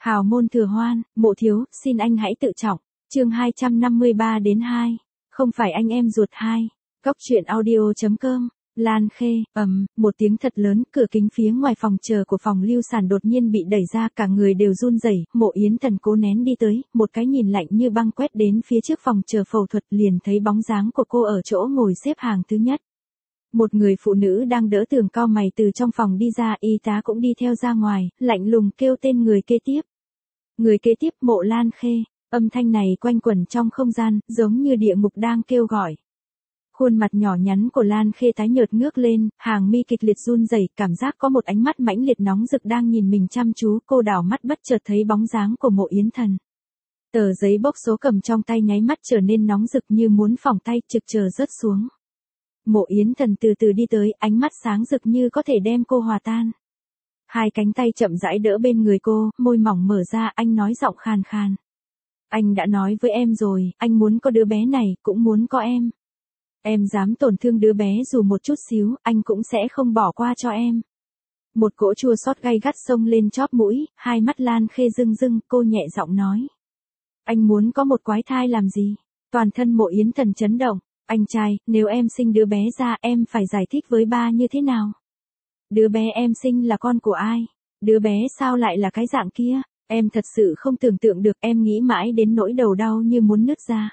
Hào môn thừa hoan, Mộ thiếu, xin anh hãy tự trọng. Chương 253-2. Không phải anh em ruột 2. Góc truyện audio.com. Lan Khê, một tiếng thật lớn, cửa kính phía ngoài phòng chờ của phòng lưu sản đột nhiên bị đẩy ra, cả người đều run rẩy. Mộ Yến Thần cố nén đi tới, một cái nhìn lạnh như băng quét đến phía trước phòng chờ phẫu thuật, liền thấy bóng dáng của cô ở chỗ ngồi xếp hàng thứ nhất. Một người phụ nữ đang đỡ tường cau mày từ trong phòng đi ra, y tá cũng đi theo ra ngoài, lạnh lùng kêu tên người kế tiếp. Người kế tiếp, Mộ Lan Khê. Âm thanh này quanh quẩn trong không gian, giống như địa ngục đang kêu gọi. Khuôn mặt nhỏ nhắn của Lan Khê tái nhợt ngước lên, hàng mi kịch liệt run rẩy, cảm giác có một ánh mắt mãnh liệt nóng rực đang nhìn mình chăm chú. Cô đảo mắt bất chợt thấy bóng dáng của Mộ Yến Thần. Tờ giấy bốc số cầm trong tay nháy mắt trở nên nóng rực như muốn phỏng tay, trực chờ rớt xuống. Mộ Yến Thần từ từ đi tới, ánh mắt sáng rực như có thể đem cô hòa tan. Hai cánh tay chậm rãi đỡ bên người cô, môi mỏng mở ra, anh nói giọng khàn khàn. Anh đã nói với em rồi, anh muốn có đứa bé này, cũng muốn có em. Em dám tổn thương đứa bé dù một chút xíu, anh cũng sẽ không bỏ qua cho em. Một cỗ chua xót gay gắt xông lên chóp mũi, hai mắt Lan Khê rưng rưng, cô nhẹ giọng nói. Anh muốn có một quái thai làm gì? Toàn thân Mộ Yến Thần chấn động. Anh trai, nếu em sinh đứa bé ra, em phải giải thích với ba như thế nào? Đứa bé em sinh là con của ai? Đứa bé sao lại là cái dạng kia? Em thật sự không tưởng tượng được, em nghĩ mãi đến nỗi đầu đau như muốn nứt ra.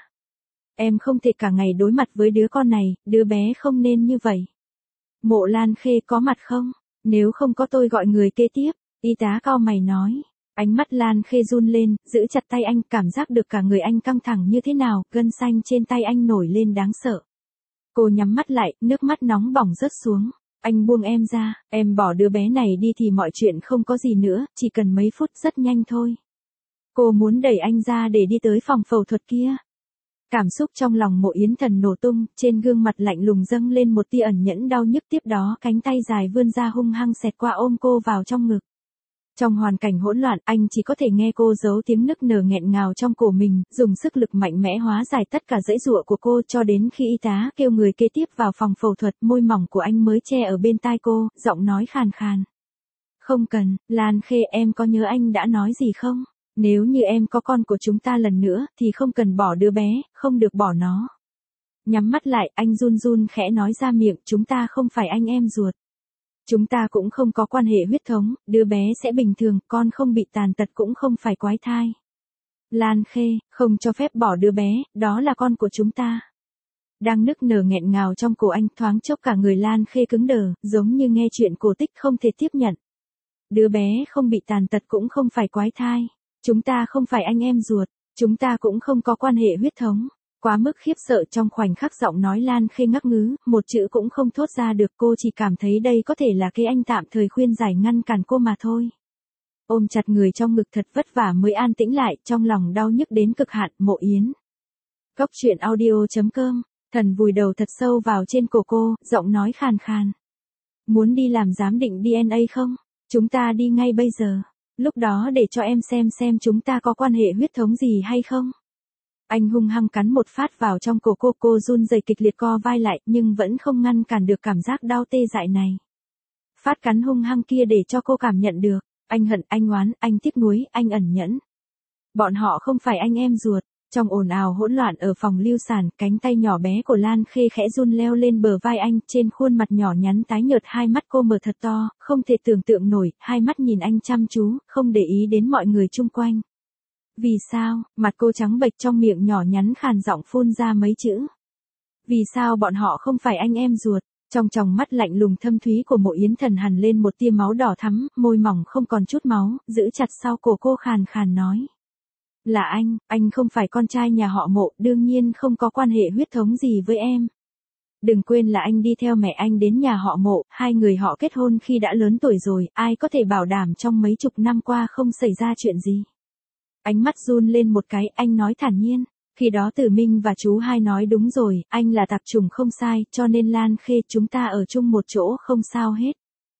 Em không thể cả ngày đối mặt với đứa con này, đứa bé không nên như vậy. Mộ Lan Khê có mặt không? Nếu không có tôi gọi người kế tiếp, y tá cau mày nói. Ánh mắt Lan Khê run lên, giữ chặt tay anh, cảm giác được cả người anh căng thẳng như thế nào, gân xanh trên tay anh nổi lên đáng sợ. Cô nhắm mắt lại, nước mắt nóng bỏng rớt xuống. Anh buông em ra, em bỏ đứa bé này đi thì mọi chuyện không có gì nữa, chỉ cần mấy phút rất nhanh thôi. Cô muốn đẩy anh ra để đi tới phòng phẫu thuật kia. Cảm xúc trong lòng Mộ Yến Thần nổ tung, trên gương mặt lạnh lùng dâng lên một tia ẩn nhẫn đau nhức, tiếp đó cánh tay dài vươn ra hung hăng xẹt qua ôm cô vào trong ngực. Trong hoàn cảnh hỗn loạn, anh chỉ có thể nghe cô giấu tiếng nức nở nghẹn ngào trong cổ mình, dùng sức lực mạnh mẽ hóa giải tất cả giãy giụa của cô cho đến khi y tá kêu người kế tiếp vào phòng phẫu thuật, môi mỏng của anh mới che ở bên tai cô, giọng nói khàn khàn. Không cần, Lan Khê, em có nhớ anh đã nói gì không? Nếu như em có con của chúng ta lần nữa, thì không cần bỏ đứa bé, không được bỏ nó. Nhắm mắt lại, anh run run khẽ nói ra miệng, chúng ta không phải anh em ruột. Chúng ta cũng không có quan hệ huyết thống, đứa bé sẽ bình thường, con không bị tàn tật cũng không phải quái thai. Lan Khê, không cho phép bỏ đứa bé, đó là con của chúng ta. Đang nức nở nghẹn ngào trong cổ anh, thoáng chốc cả người Lan Khê cứng đờ, giống như nghe chuyện cổ tích không thể tiếp nhận. Đứa bé không bị tàn tật cũng không phải quái thai. Chúng ta không phải anh em ruột, chúng ta cũng không có quan hệ huyết thống. Quá mức khiếp sợ, trong khoảnh khắc giọng nói Lan Khê ngắc ngứ, một chữ cũng không thốt ra được, cô chỉ cảm thấy đây có thể là cái anh tạm thời khuyên giải ngăn cản cô mà thôi. Ôm chặt người trong ngực thật vất vả mới an tĩnh lại, trong lòng đau nhức đến cực hạn. Mộ Yến. Góc truyện audio.com. Thần vùi đầu thật sâu vào trên cổ cô, giọng nói khàn khàn. Muốn đi làm giám định DNA không? Chúng ta đi ngay bây giờ. Lúc đó để cho em xem chúng ta có quan hệ huyết thống gì hay không. Anh hung hăng cắn một phát vào trong cổ cô run rẩy kịch liệt co vai lại, nhưng vẫn không ngăn cản được cảm giác đau tê dại này. Phát cắn hung hăng kia để cho cô cảm nhận được, anh hận, anh oán, anh tiếc nuối, anh ẩn nhẫn. Bọn họ không phải anh em ruột. Trong ồn ào hỗn loạn ở phòng lưu sản, cánh tay nhỏ bé của Lan Khê khẽ run leo lên bờ vai anh, trên khuôn mặt nhỏ nhắn tái nhợt hai mắt cô mở thật to, không thể tưởng tượng nổi, hai mắt nhìn anh chăm chú, không để ý đến mọi người chung quanh. Vì sao? Mặt cô trắng bệch, trong miệng nhỏ nhắn khàn giọng phun ra mấy chữ. Vì sao bọn họ không phải anh em ruột? Trong tròng mắt lạnh lùng thâm thúy của Mộ Yến Thần hằn lên một tia máu đỏ thắm, môi mỏng không còn chút máu, giữ chặt sau cổ cô khàn khàn nói. Là anh không phải con trai nhà họ Mộ, đương nhiên không có quan hệ huyết thống gì với em. Đừng quên là anh đi theo mẹ anh đến nhà họ Mộ, hai người họ kết hôn khi đã lớn tuổi rồi, ai có thể bảo đảm trong mấy chục năm qua không xảy ra chuyện gì. Ánh mắt run lên một cái, anh nói thản nhiên. Khi đó Tử Minh và chú hai nói đúng rồi, anh là tạp chủng không sai, cho nên Lan Khê chúng ta ở chung một chỗ không sao hết.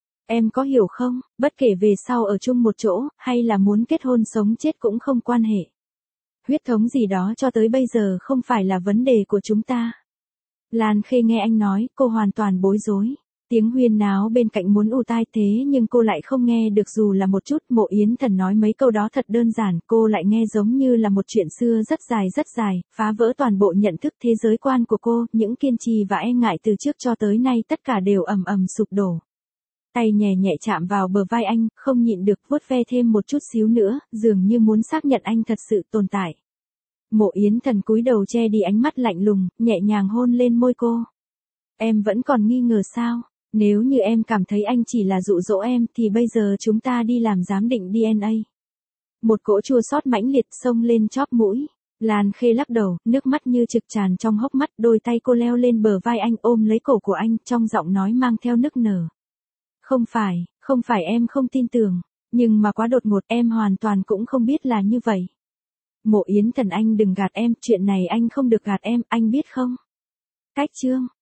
Em có hiểu không, bất kể về sau ở chung một chỗ, hay là muốn kết hôn sống chết cũng không quan hệ. Huyết thống gì đó cho tới bây giờ không phải là vấn đề của chúng ta. Lan Khê nghe anh nói, cô hoàn toàn bối rối. Tiếng huyên náo bên cạnh muốn ù tai thế nhưng cô lại không nghe được dù là một chút. Mộ Yến Thần nói mấy câu đó thật đơn giản, cô lại nghe giống như là một chuyện xưa rất dài, phá vỡ toàn bộ nhận thức thế giới quan của cô, những kiên trì và e ngại từ trước cho tới nay tất cả đều ầm ầm sụp đổ. Tay nhẹ nhẹ chạm vào bờ vai anh, không nhịn được vuốt ve thêm một chút xíu nữa, dường như muốn xác nhận anh thật sự tồn tại. Mộ Yến Thần cúi đầu che đi ánh mắt lạnh lùng, nhẹ nhàng hôn lên môi cô. Em vẫn còn nghi ngờ sao? Nếu như em cảm thấy anh chỉ là dụ dỗ em thì bây giờ chúng ta đi làm giám định DNA. Một cỗ chua xót mãnh liệt xông lên chóp mũi. Lan Khê lắc đầu, nước mắt như trực tràn trong hốc mắt, đôi tay cô leo lên bờ vai anh ôm lấy cổ của anh, trong giọng nói mang theo nức nở. Không phải em không tin tưởng, nhưng mà quá đột ngột, em hoàn toàn cũng không biết là như vậy. Mộ Yến Thần, anh đừng gạt em, chuyện này anh không được gạt em, anh biết không? Cách chương